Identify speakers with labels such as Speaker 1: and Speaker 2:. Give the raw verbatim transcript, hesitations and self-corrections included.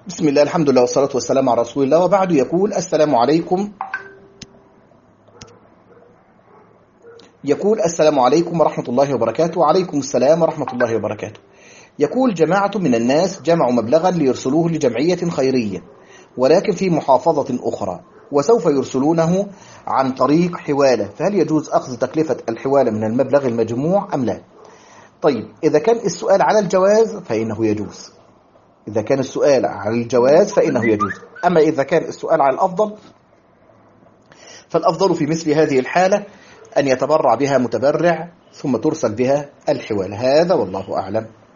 Speaker 1: بسم الله، الحمد لله والصلاة والسلام على رسول الله، وبعد. يقول السلام عليكم يقول السلام عليكم ورحمة الله وبركاته. وعليكم السلام ورحمة الله وبركاته. يقول جماعة من الناس جمعوا مبلغا ليرسلوه لجمعية خيرية، ولكن في محافظة أخرى، وسوف يرسلونه عن طريق حوالة، فهل يجوز أخذ تكلفة الحوالة من المبلغ المجموع أم لا؟ طيب، إذا كان السؤال على الجواز فإنه يجوز. إذا كان السؤال على الجواز فإنه يجوز. أما إذا كان السؤال على الأفضل، فالأفضل في مثل هذه الحالة أن يتبرع بها متبرع ثم ترسل بها الحوالة. هذا والله أعلم.